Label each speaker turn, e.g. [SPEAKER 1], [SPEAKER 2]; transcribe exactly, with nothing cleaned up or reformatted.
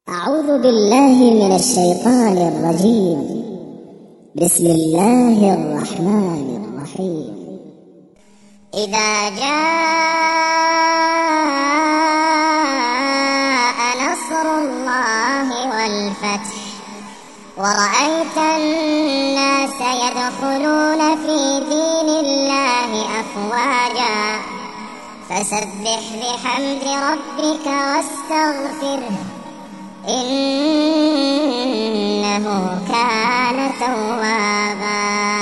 [SPEAKER 1] أعوذ بالله من الشيطان الرجيم. بسم الله الرحمن الرحيم. إذا جاء نصر الله والفتح ورأيت الناس يدخلون في دين الله أفواجا فسبح بحمد ربك واستغفره إنه كان توابا.